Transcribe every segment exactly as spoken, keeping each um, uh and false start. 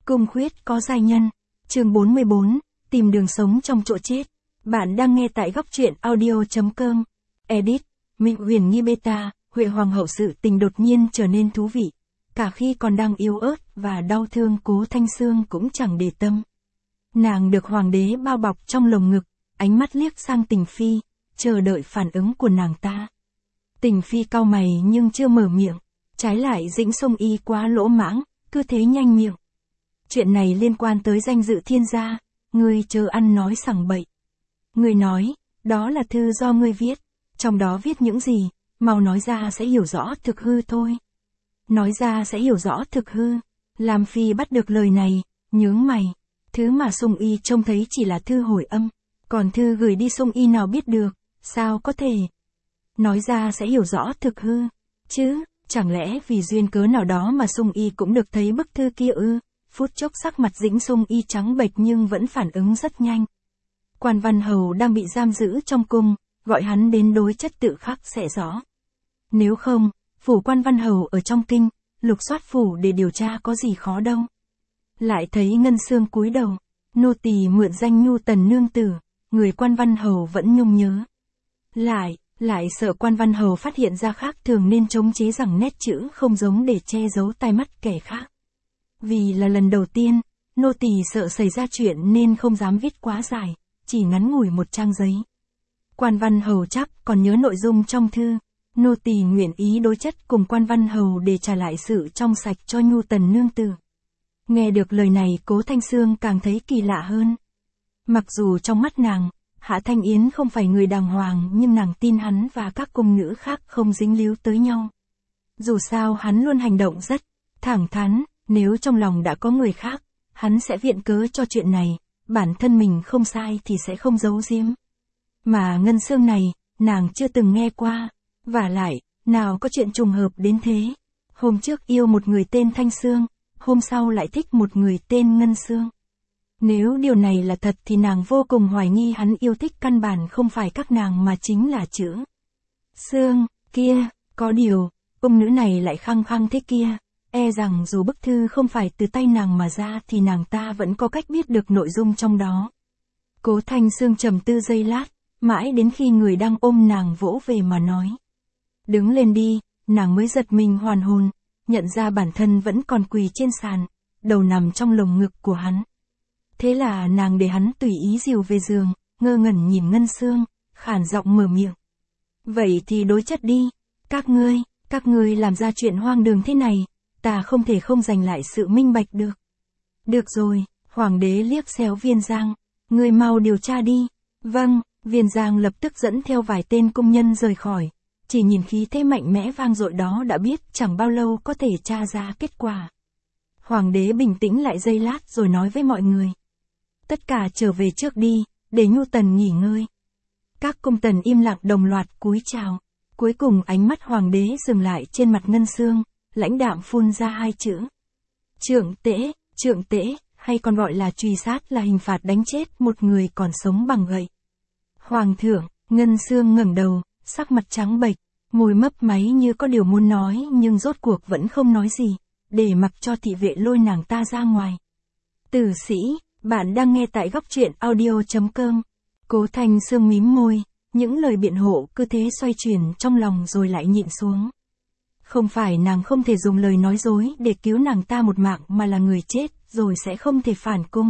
Cung khuyết có giai nhân. Chương bốn mươi bốn, tìm đường sống trong chỗ chết. Bạn đang nghe tại góc truyện audio.com. Edit, Minh Huyền Nghi Beta, Huệ Hoàng hậu sự tình đột nhiên trở nên thú vị. Cả khi còn đang yếu ớt và đau thương, Cố Thanh Sương cũng chẳng để tâm. Nàng được hoàng đế bao bọc trong lồng ngực, ánh mắt liếc sang Tình Phi, chờ đợi phản ứng của nàng ta. Tình Phi cau mày nhưng chưa mở miệng, trái lại Dĩnh Sông Y quá lỗ mãng, cứ thế nhanh miệng. Chuyện này liên quan tới danh dự thiên gia, ngươi chớ ăn nói sằng bậy. Ngươi nói, đó là thư do ngươi viết, trong đó viết những gì, mau nói ra sẽ hiểu rõ thực hư thôi. Nói ra sẽ hiểu rõ thực hư. Lam Phi bắt được lời này, nhướng mày. Thứ mà Sông Y trông thấy chỉ là thư hồi âm, còn thư gửi đi Sông Y nào biết được, sao có thể. Nói ra sẽ hiểu rõ thực hư, chứ, chẳng lẽ vì duyên cớ nào đó mà Sông Y cũng được thấy bức thư kia ư? Phút chốc sắc mặt Dĩnh Sông Y trắng bệch nhưng vẫn phản ứng rất nhanh. Quan Văn Hầu đang bị giam giữ trong cung, gọi hắn đến đối chất tự khắc sẽ rõ. Nếu không, phủ Quan Văn Hầu ở trong kinh, lục soát phủ để điều tra có gì khó đâu. Lại thấy Ngân Sương cúi đầu, nô tỳ mượn danh Nhu Tần nương tử, người Quan Văn Hầu vẫn nhung nhớ. Lại, lại sợ Quan Văn Hầu phát hiện ra khác thường nên chống chế rằng nét chữ không giống để che giấu tai mắt kẻ khác. Vì là lần đầu tiên, nô tỳ sợ xảy ra chuyện nên không dám viết quá dài, chỉ ngắn ngủi một trang giấy. Quan Văn Hầu chắc còn nhớ nội dung trong thư, nô tỳ nguyện ý đối chất cùng Quan Văn Hầu để trả lại sự trong sạch cho Nhu Tần nương tử. Nghe được lời này Cố Thanh Sương càng thấy kỳ lạ hơn. Mặc dù trong mắt nàng, Hạ Thanh Yến không phải người đàng hoàng nhưng nàng tin hắn và các cung nữ khác không dính líu tới nhau. Dù sao hắn luôn hành động rất thẳng thắn, nếu trong lòng đã có người khác, hắn sẽ viện cớ cho chuyện này, bản thân mình không sai thì sẽ không giấu giếm. Mà Ngân Sương này, nàng chưa từng nghe qua, vả lại, nào có chuyện trùng hợp đến thế. Hôm trước yêu một người tên Thanh Sương, hôm sau lại thích một người tên Ngân Sương. Nếu điều này là thật thì nàng vô cùng hoài nghi hắn yêu thích căn bản không phải các nàng mà chính là chữ Sương kia. Có điều, cung nữ này lại khăng khăng thế kia, e rằng dù bức thư không phải từ tay nàng mà ra thì nàng ta vẫn có cách biết được nội dung trong đó. Cố Thanh Sương trầm tư giây lát, mãi đến khi người đang ôm nàng vỗ về mà nói. Đứng lên đi, nàng mới giật mình hoàn hồn, nhận ra bản thân vẫn còn quỳ trên sàn, đầu nằm trong lồng ngực của hắn. Thế là nàng để hắn tùy ý dìu về giường, ngơ ngẩn nhìn Ngân Sương, khản giọng mở miệng. Vậy thì đối chất đi, các ngươi, các ngươi làm ra chuyện hoang đường thế này, ta không thể không giành lại sự minh bạch được. Được rồi, hoàng đế liếc xéo Viên Giang, ngươi mau điều tra đi. Vâng, Viên Giang lập tức dẫn theo vài tên cung nhân rời khỏi, chỉ nhìn khí thế mạnh mẽ vang dội đó đã biết chẳng bao lâu có thể tra ra kết quả. Hoàng đế bình tĩnh lại giây lát rồi nói với mọi người. Tất cả trở về trước đi, để Nhu Tần nghỉ ngơi. Các cung tần im lặng đồng loạt cúi chào. Cuối cùng ánh mắt hoàng đế dừng lại trên mặt Ngân Sương, lãnh đạm phun ra hai chữ. Trượng tễ, trượng tễ, hay còn gọi là truy sát là hình phạt đánh chết một người còn sống bằng gậy. Hoàng thượng, Ngân Sương ngẩng đầu, sắc mặt trắng bệch, môi mấp máy như có điều muốn nói nhưng rốt cuộc vẫn không nói gì, để mặc cho thị vệ lôi nàng ta ra ngoài. Tử sĩ, bạn đang nghe tại góc truyện audio.com. Cố Thanh Sương mím môi, những lời biện hộ cứ thế xoay chuyển trong lòng rồi lại nhịn xuống. Không phải nàng không thể dùng lời nói dối để cứu nàng ta một mạng mà là người chết rồi sẽ không thể phản cung.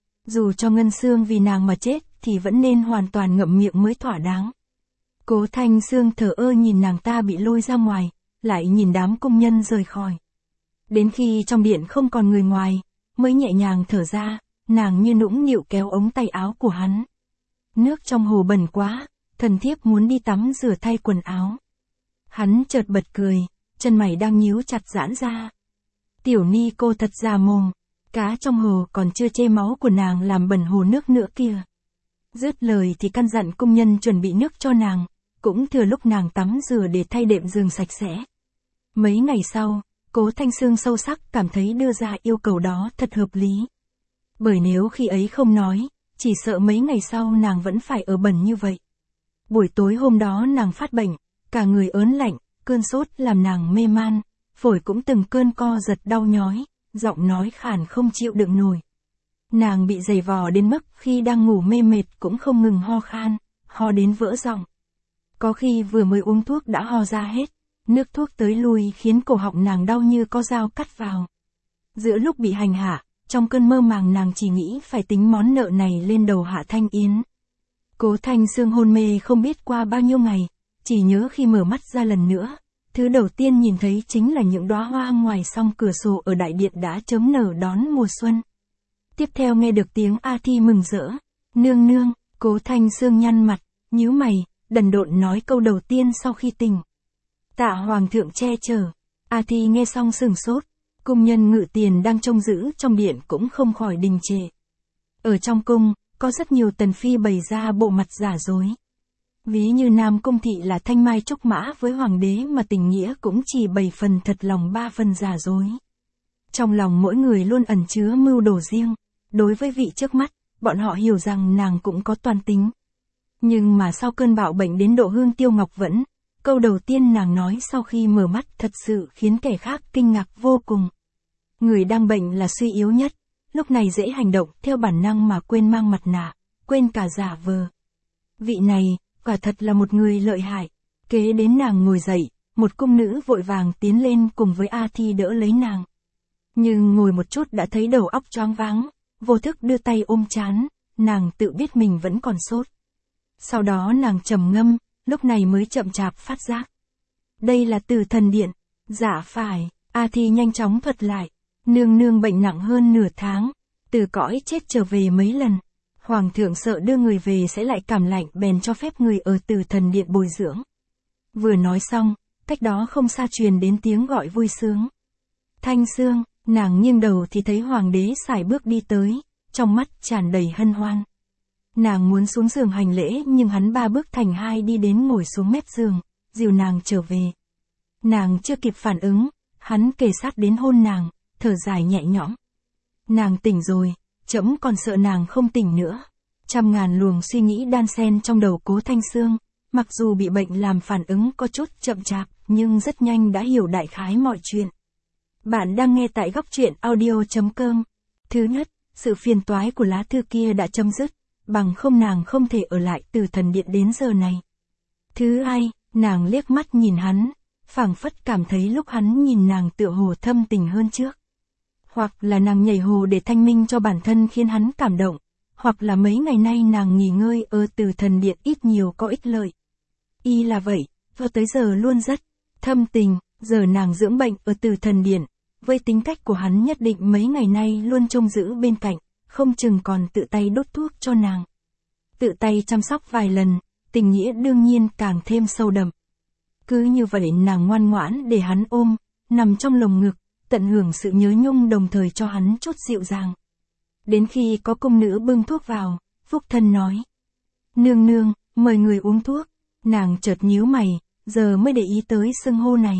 Dù cho Ngân Sương vì nàng mà chết thì vẫn nên hoàn toàn ngậm miệng mới thỏa đáng. Cố Thanh Sương thờ ơ nhìn nàng ta bị lôi ra ngoài, lại nhìn đám công nhân rời khỏi. Đến khi trong điện không còn người ngoài, mới nhẹ nhàng thở ra, nàng như nũng nịu kéo ống tay áo của hắn. Nước trong hồ bẩn quá, thần thiếp muốn đi tắm rửa thay quần áo. Hắn chợt bật cười, chân mày đang nhíu chặt giãn ra. Tiểu ni cô thật già mồm, cá trong hồ còn chưa chê máu của nàng làm bẩn hồ nước nữa kìa. Dứt lời thì căn dặn công nhân chuẩn bị nước cho nàng, cũng thừa lúc nàng tắm rửa để thay đệm giường sạch sẽ. Mấy ngày sau, Cố Thanh Sương sâu sắc cảm thấy đưa ra yêu cầu đó thật hợp lý. Bởi nếu khi ấy không nói, chỉ sợ mấy ngày sau nàng vẫn phải ở bẩn như vậy. Buổi tối hôm đó nàng phát bệnh, cả người ớn lạnh, cơn sốt làm nàng mê man, phổi cũng từng cơn co giật đau nhói, giọng nói khàn không chịu đựng nổi. Nàng bị giày vò đến mức khi đang ngủ mê mệt cũng không ngừng ho khan, ho đến vỡ giọng. Có khi vừa mới uống thuốc đã ho ra hết, nước thuốc tới lui khiến cổ họng nàng đau như có dao cắt vào. Giữa lúc bị hành hạ, trong cơn mơ màng nàng chỉ nghĩ phải tính món nợ này lên đầu Hạ Thanh Yến. Cố Thanh Sương hôn mê không biết qua bao nhiêu ngày, chỉ nhớ khi mở mắt ra lần nữa, thứ đầu tiên nhìn thấy chính là những đóa hoa ngoài song cửa sổ ở đại điện đã chớm nở đón mùa xuân. Tiếp theo nghe được tiếng A Thi mừng rỡ, nương nương, Cố Thanh Sương nhăn mặt, nhíu mày, đần độn nói câu đầu tiên sau khi tỉnh. Tạ hoàng thượng che chở. A Thi nghe xong sửng sốt, cung nhân ngự tiền đang trông giữ trong điện cũng không khỏi đình trệ. Ở trong cung, có rất nhiều tần phi bày ra bộ mặt giả dối. Ví như Nam Cung Thị là thanh mai trúc mã với hoàng đế mà tình nghĩa cũng chỉ bảy phần thật lòng ba phần giả dối. Trong lòng mỗi người luôn ẩn chứa mưu đồ riêng, đối với vị trước mắt, bọn họ hiểu rằng nàng cũng có toan tính. Nhưng mà sau cơn bạo bệnh đến độ hương tiêu ngọc vẫn, câu đầu tiên nàng nói sau khi mở mắt thật sự khiến kẻ khác kinh ngạc vô cùng. Người đang bệnh là suy yếu nhất, lúc này dễ hành động theo bản năng mà quên mang mặt nạ, quên cả giả vờ. Vị này, quả thật là một người lợi hại. Kế đến nàng ngồi dậy, một cung nữ vội vàng tiến lên cùng với A Thi đỡ lấy nàng. Nhưng ngồi một chút đã thấy đầu óc choáng váng, vô thức đưa tay ôm trán, nàng tự biết mình vẫn còn sốt. Sau đó nàng trầm ngâm, lúc này mới chậm chạp phát giác. Đây là Tử Thần Điện. Dạ phải, A Thi nhanh chóng thuật lại. Nương nương bệnh nặng hơn nửa tháng, từ cõi chết trở về mấy lần. Hoàng thượng sợ đưa người về sẽ lại cảm lạnh bèn cho phép người ở Tử Thần Điện bồi dưỡng. Vừa nói xong, cách đó không xa truyền đến tiếng gọi vui sướng. Thanh Sương, nàng nghiêng đầu thì thấy hoàng đế sải bước đi tới, trong mắt tràn đầy hân hoan. Nàng muốn xuống giường hành lễ nhưng hắn ba bước thành hai đi đến ngồi xuống mép giường, dìu nàng trở về. Nàng chưa kịp phản ứng, hắn kề sát đến hôn nàng, thở dài nhẹ nhõm. Nàng tỉnh rồi, trẫm còn sợ nàng không tỉnh nữa. Trăm ngàn luồng suy nghĩ đan xen trong đầu Cố Thanh Sương, mặc dù bị bệnh làm phản ứng có chút chậm chạp, nhưng rất nhanh đã hiểu đại khái mọi chuyện. Bạn đang nghe tại góc truyện audio chấm com. Thứ nhất, sự phiền toái của lá thư kia đã chấm dứt, bằng không nàng không thể ở lại Tử Thần Điện đến giờ này. Thứ hai, nàng liếc mắt nhìn hắn, phảng phất cảm thấy lúc hắn nhìn nàng tựa hồ thâm tình hơn trước. Hoặc là nàng nhảy hồ để thanh minh cho bản thân khiến hắn cảm động, hoặc là mấy ngày nay nàng nghỉ ngơi ở Tử Thần Điện ít nhiều có ích lợi. Y là vậy, vào tới giờ luôn rất thâm tình, giờ nàng dưỡng bệnh ở Tử Thần Điện, với tính cách của hắn nhất định mấy ngày nay luôn trông giữ bên cạnh, không chừng còn tự tay đốt thuốc cho nàng. Tự tay chăm sóc vài lần, tình nghĩa đương nhiên càng thêm sâu đậm. Cứ như vậy nàng ngoan ngoãn để hắn ôm, nằm trong lồng ngực, tận hưởng sự nhớ nhung đồng thời cho hắn chút dịu dàng. Đến khi có cung nữ bưng thuốc vào, Phúc Thân nói. Nương nương, mời người uống thuốc. Nàng chợt nhíu mày, giờ mới để ý tới xưng hô này.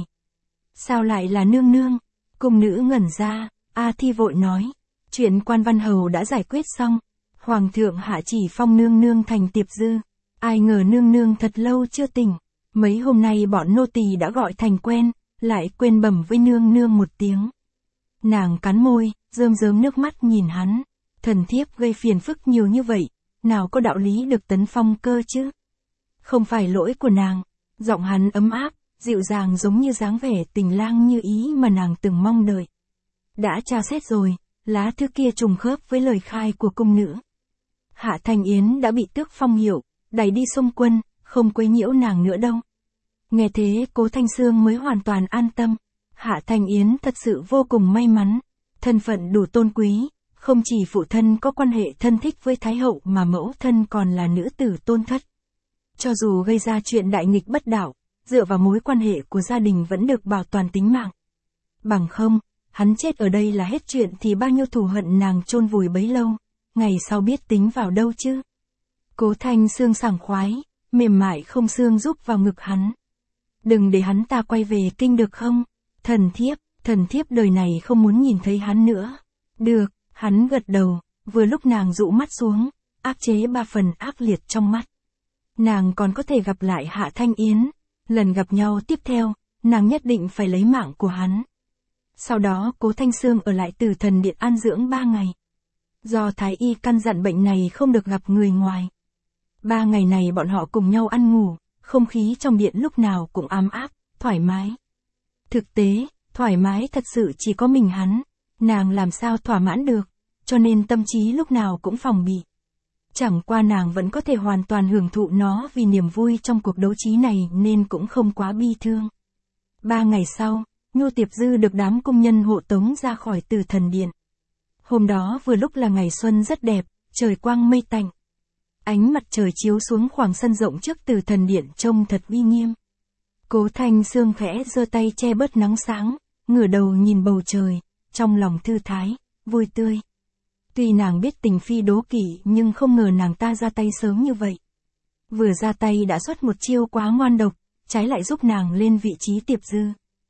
Sao lại là nương nương? Cung nữ ngẩn ra, A Thi vội nói. Chuyện Quan Văn Hầu đã giải quyết xong. Hoàng thượng hạ chỉ phong nương nương thành tiệp dư. Ai ngờ nương nương thật lâu chưa tỉnh. Mấy hôm nay bọn nô tỳ đã gọi thành quen, lại quên bẩm với nương nương một tiếng. Nàng cắn môi, rơm rớm nước mắt nhìn hắn. Thần thiếp gây phiền phức nhiều như vậy, nào có đạo lý được tấn phong cơ chứ? Không phải lỗi của nàng. Giọng hắn ấm áp, dịu dàng giống như dáng vẻ tình lang như ý mà nàng từng mong đợi. Đã tra xét rồi, lá thư kia trùng khớp với lời khai của cung nữ. Hạ Thanh Yến đã bị tước phong hiệu, đẩy đi xung quân, không quấy nhiễu nàng nữa đâu. Nghe thế Cố Thanh Sương mới hoàn toàn an tâm. Hạ Thanh Yến thật sự vô cùng may mắn, thân phận đủ tôn quý, không chỉ phụ thân có quan hệ thân thích với Thái Hậu mà mẫu thân còn là nữ tử tôn thất. Cho dù gây ra chuyện đại nghịch bất đạo, dựa vào mối quan hệ của gia đình vẫn được bảo toàn tính mạng. Bằng không, hắn chết ở đây là hết chuyện thì bao nhiêu thù hận nàng chôn vùi bấy lâu, ngày sau biết tính vào đâu chứ. Cố Thanh Sương sảng khoái, mềm mại không xương rúc vào ngực hắn. Đừng để hắn ta quay về kinh được không? Thần thiếp, thần thiếp đời này không muốn nhìn thấy hắn nữa. Được, hắn gật đầu, vừa lúc nàng dụ mắt xuống, áp chế ba phần ác liệt trong mắt. Nàng còn có thể gặp lại Hạ Thanh Yến, lần gặp nhau tiếp theo, nàng nhất định phải lấy mạng của hắn. Sau đó Cố Thanh Sương ở lại Tử Thần Điện an dưỡng ba ngày. Do Thái Y căn dặn bệnh này không được gặp người ngoài. Ba ngày này bọn họ cùng nhau ăn ngủ, không khí trong điện lúc nào cũng ấm áp, thoải mái. Thực tế, thoải mái thật sự chỉ có mình hắn, nàng làm sao thỏa mãn được, cho nên tâm trí lúc nào cũng phòng bị. Chẳng qua nàng vẫn có thể hoàn toàn hưởng thụ nó vì niềm vui trong cuộc đấu trí này nên cũng không quá bi thương. Ba ngày sau, Nhu Tiệp Dư được đám công nhân hộ tống ra khỏi Tử Thần Điện. Hôm đó vừa lúc là ngày xuân rất đẹp, trời quang mây tạnh. Ánh mặt trời chiếu xuống khoảng sân rộng trước Tử Thần Điện trông thật uy nghiêm. Cố Thanh Sương khẽ giơ tay che bớt nắng sáng, ngửa đầu nhìn bầu trời, trong lòng thư thái, vui tươi. Tuy nàng biết Tình Phi đố kỵ nhưng không ngờ nàng ta ra tay sớm như vậy. Vừa ra tay đã xuất một chiêu quá ngoan độc, trái lại giúp nàng lên vị trí Tiệp Dư.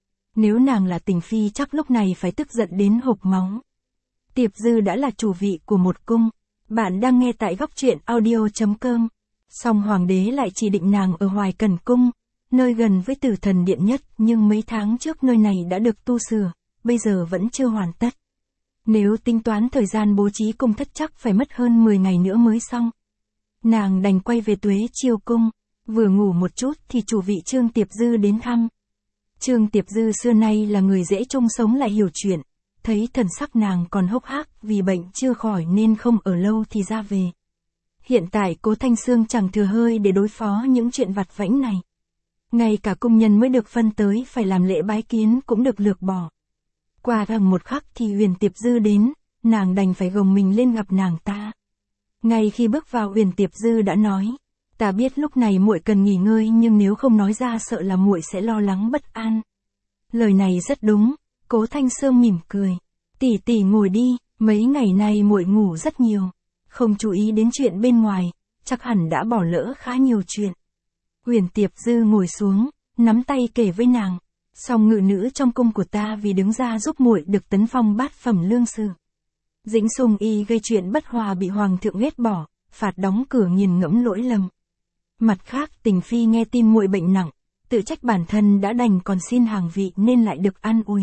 Nếu nàng là Tình Phi chắc lúc này phải tức giận đến hộc máu. Tiệp Dư đã là chủ vị của một cung. Bạn đang nghe tại góc truyện audio chấm com. Song Hoàng đế lại chỉ định nàng ở Hoài Cẩn Cung, nơi gần với Tử Thần Điện nhất, nhưng mấy tháng trước nơi này đã được tu sửa, bây giờ vẫn chưa hoàn tất. Nếu tính toán thời gian bố trí cung thất chắc phải mất hơn mười ngày nữa mới xong. Nàng đành quay về Tuế Chiêu Cung, vừa ngủ một chút thì chủ vị Trương Tiệp Dư đến thăm. Trương Tiệp Dư xưa nay là người dễ chung sống lại hiểu chuyện, thấy thần sắc nàng còn hốc hác vì bệnh chưa khỏi nên không ở lâu thì ra về. Hiện tại Cố Thanh Sương chẳng thừa hơi để đối phó những chuyện vặt vãnh này. Ngay cả công nhân mới được phân tới phải làm lễ bái kiến cũng được lược bỏ. Qua rằng một khắc thì Huyền Tiệp Dư đến, nàng đành phải gồng mình lên gặp nàng ta. Ngay khi bước vào Huyền Tiệp Dư đã nói, ta biết lúc này muội cần nghỉ ngơi nhưng nếu không nói ra sợ là muội sẽ lo lắng bất an. Lời này rất đúng, Cố Thanh Sương mỉm cười. Tỷ tỷ ngồi đi, mấy ngày nay muội ngủ rất nhiều, không chú ý đến chuyện bên ngoài, chắc hẳn đã bỏ lỡ khá nhiều chuyện. Huyền Tiệp Dư ngồi xuống, nắm tay kể với nàng, song ngự nữ trong cung của ta vì đứng ra giúp muội được tấn phong bát phẩm lương sử. Dĩnh Sùng Y gây chuyện bất hòa bị hoàng thượng ghét bỏ, phạt đóng cửa nghiền ngẫm lỗi lầm. Mặt khác Tình Phi nghe tin muội bệnh nặng, tự trách bản thân đã đành còn xin hàng vị nên lại được an ủi.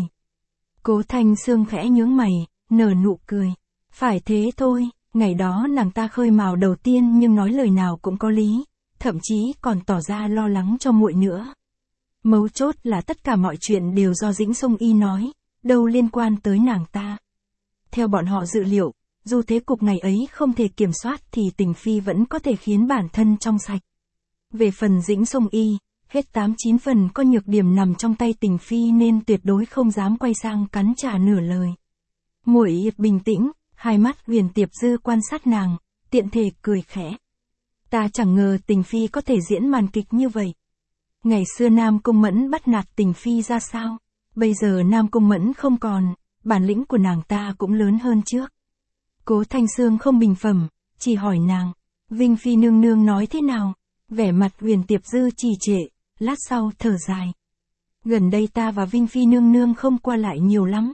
Cố Thanh Sương khẽ nhướng mày, nở nụ cười. Phải thế thôi, ngày đó nàng ta khơi mào đầu tiên nhưng nói lời nào cũng có lý, thậm chí còn tỏ ra lo lắng cho muội nữa. Mấu chốt là tất cả mọi chuyện đều do Dĩnh Sông Y nói, đâu liên quan tới nàng ta. Theo bọn họ dự liệu, dù thế cục ngày ấy không thể kiểm soát thì Tình Phi vẫn có thể khiến bản thân trong sạch. Về phần Dĩnh Sông Y, hết tám chín phần có nhược điểm nằm trong tay Tình Phi nên tuyệt đối không dám quay sang cắn trả nửa lời. Muội bình tĩnh, hai mắt Huyền Tiệp Dư quan sát nàng, tiện thể cười khẽ. Ta chẳng ngờ Tình Phi có thể diễn màn kịch như vậy. Ngày xưa Nam Cung Mẫn bắt nạt Tình Phi ra sao, bây giờ Nam Cung Mẫn không còn, bản lĩnh của nàng ta cũng lớn hơn trước. Cố Thanh Sương không bình phẩm, chỉ hỏi nàng, Vinh Phi nương nương nói thế nào? Vẻ mặt Huyền Tiệp Dư trì trệ, lát sau thở dài. Gần đây ta và Vinh Phi nương nương không qua lại nhiều lắm.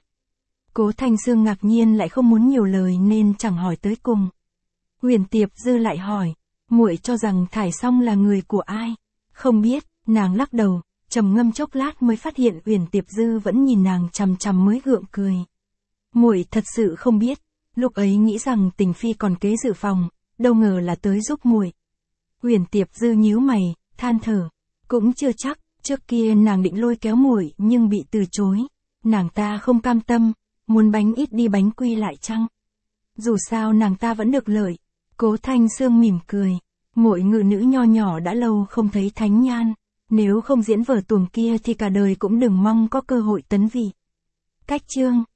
Cố Thanh Sương ngạc nhiên lại không muốn nhiều lời nên chẳng hỏi tới cùng. Huyền Tiệp Dư lại hỏi, muội cho rằng Thải Song là người của ai? Không biết, nàng lắc đầu, trầm ngâm chốc lát mới phát hiện Huyền Tiệp Dư vẫn nhìn nàng chằm chằm mới gượng cười. Muội thật sự không biết, lúc ấy nghĩ rằng Tình Phi còn kế dự phòng, đâu ngờ là tới giúp muội. Huyền Tiệp Dư nhíu mày, than thở, cũng chưa chắc, trước kia nàng định lôi kéo muội nhưng bị từ chối, nàng ta không cam tâm, muốn bánh ít đi bánh quy lại chăng? Dù sao nàng ta vẫn được lợi. Cố Thanh Sương mỉm cười, muội ngự nữ nho nhỏ đã lâu không thấy thánh nhan, nếu không diễn vở tuồng kia thì cả đời cũng đừng mong có cơ hội tấn vị. Cách chương